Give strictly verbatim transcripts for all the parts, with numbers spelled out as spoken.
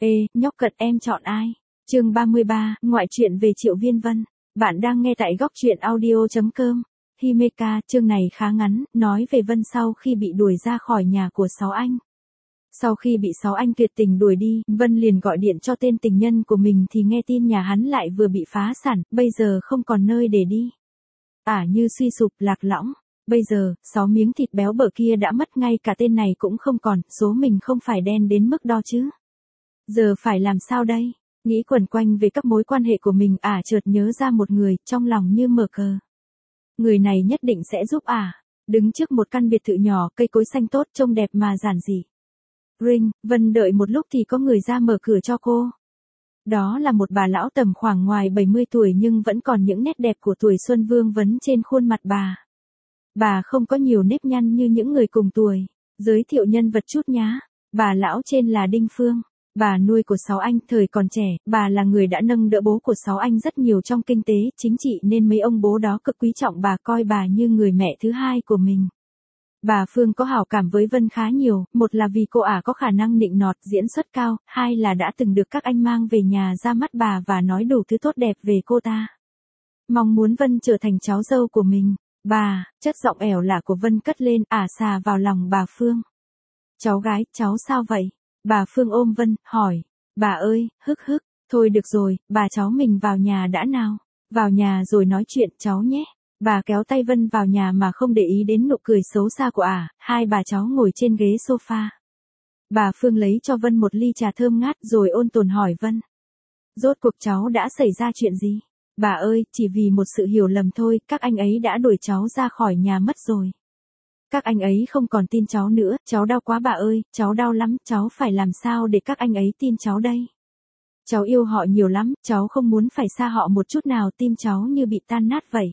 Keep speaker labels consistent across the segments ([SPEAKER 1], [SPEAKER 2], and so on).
[SPEAKER 1] Ê, nhóc cật em chọn ai? Chương ba mươi ba, ngoại truyện về Triệu Viên Vân. Bạn đang nghe tại góc truyện audio chấm com. Himeka, chương này khá ngắn, nói về Vân sau khi bị đuổi ra khỏi nhà của Sáu Anh. Sau khi bị Sáu Anh tuyệt tình đuổi đi, Vân liền gọi điện cho tên tình nhân của mình thì nghe tin nhà hắn lại vừa bị phá sản, bây giờ không còn nơi để đi. Ả à, như suy sụp, lạc lõng. Bây giờ, sáu miếng thịt béo bở kia đã mất, ngay cả tên này cũng không còn, số mình không phải đen đến mức đó chứ. Giờ phải làm sao đây? Nghĩ quẩn quanh về các mối quan hệ của mình, Ả à, chợt nhớ ra một người, trong lòng như mở cờ. Người này nhất định sẽ giúp Ả. À. Đứng trước một căn biệt thự nhỏ, cây cối xanh tốt, trông đẹp mà giản dị. Ring, Vân đợi một lúc thì có người ra mở cửa cho cô. Đó là một bà lão tầm khoảng ngoài bảy mươi tuổi nhưng vẫn còn những nét đẹp của tuổi xuân vương vấn trên khuôn mặt bà. Bà không có nhiều nếp nhăn như những người cùng tuổi. Giới thiệu nhân vật chút nhá. Bà lão trên là Đinh Phương. Bà nuôi của Sáu Anh thời còn trẻ, bà là người đã nâng đỡ bố của Sáu Anh rất nhiều trong kinh tế, chính trị nên mấy ông bố đó cực quý trọng bà, coi bà như người mẹ thứ hai của mình. Bà Phương có hảo cảm với Vân khá nhiều, một là vì cô ả có khả năng nịnh nọt, diễn xuất cao, hai là đã từng được các anh mang về nhà ra mắt bà và nói đủ thứ tốt đẹp về cô ta. Mong muốn Vân trở thành cháu dâu của mình. Bà, chất giọng ẻo lả của Vân cất lên, ả xà vào lòng bà Phương. Cháu gái, cháu sao vậy? Bà Phương ôm Vân, hỏi. Bà ơi, hức hức, thôi được rồi, bà cháu mình vào nhà đã nào. Vào nhà rồi nói chuyện cháu nhé. Bà kéo tay Vân vào nhà mà không để ý đến nụ cười xấu xa của ả, hai bà cháu ngồi trên ghế sofa. Bà Phương lấy cho Vân một ly trà thơm ngát rồi ôn tồn hỏi Vân. Rốt cuộc cháu đã xảy ra chuyện gì? Bà ơi, chỉ vì một sự hiểu lầm thôi, các anh ấy đã đuổi cháu ra khỏi nhà mất rồi. Các anh ấy không còn tin cháu nữa, cháu đau quá bà ơi, cháu đau lắm, cháu phải làm sao để các anh ấy tin cháu đây? Cháu yêu họ nhiều lắm, cháu không muốn phải xa họ một chút nào, tim cháu như bị tan nát vậy.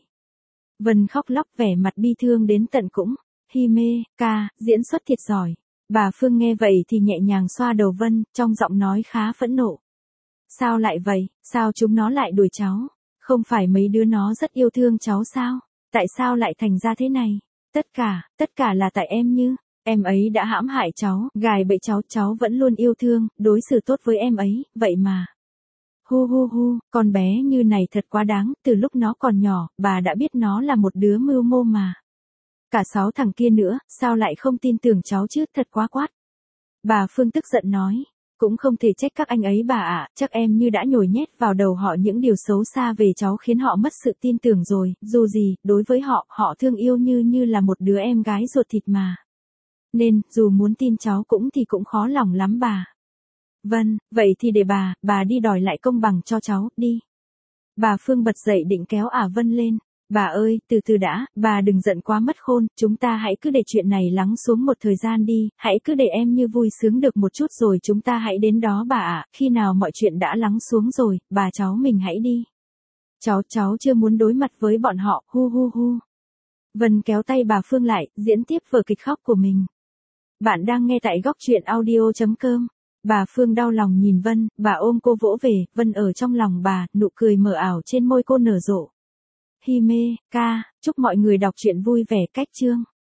[SPEAKER 1] Vân khóc lóc vẻ mặt bi thương đến tận cũng. Hime, ca, diễn xuất thiệt giỏi. Bà Phương nghe vậy thì nhẹ nhàng xoa đầu Vân, trong giọng nói khá phẫn nộ. Sao lại vậy, sao chúng nó lại đuổi cháu? Không phải mấy đứa nó rất yêu thương cháu sao? Tại sao lại thành ra thế này? Tất cả, tất cả là tại em như. Em ấy đã hãm hại cháu, gài bẫy cháu, cháu vẫn luôn yêu thương, đối xử tốt với em ấy, vậy mà. Hu hu hu, con bé như này thật quá đáng, từ lúc nó còn nhỏ, bà đã biết nó là một đứa mưu mô mà. Cả sáu thằng kia nữa, sao lại không tin tưởng cháu chứ, thật quá quát. Bà Phương tức giận nói, cũng không thể trách các anh ấy bà ạ, à, chắc em như đã nhồi nhét vào đầu họ những điều xấu xa về cháu khiến họ mất sự tin tưởng rồi, dù gì, đối với họ, họ thương yêu như như là một đứa em gái ruột thịt mà. Nên, dù muốn tin cháu cũng thì cũng khó lòng lắm bà. Vâng, vậy thì để bà, bà đi đòi lại công bằng cho cháu, đi. Bà Phương bật dậy định kéo ả Vân lên. Bà ơi, từ từ đã, bà đừng giận quá mất khôn, chúng ta hãy cứ để chuyện này lắng xuống một thời gian đi, hãy cứ để em như vui sướng được một chút rồi chúng ta hãy đến đó bà ạ, khi nào mọi chuyện đã lắng xuống rồi, bà cháu mình hãy đi. Cháu, cháu chưa muốn đối mặt với bọn họ, hu hu hu. Vân kéo tay bà Phương lại, diễn tiếp vở kịch khóc của mình. Bạn đang nghe tại góc truyện audio chấm com. Bà Phương đau lòng nhìn Vân, bà ôm cô vỗ về, Vân ở trong lòng bà, nụ cười mờ ảo trên môi cô nở rộ. Hime, ca, chúc mọi người đọc truyện vui vẻ cách chương.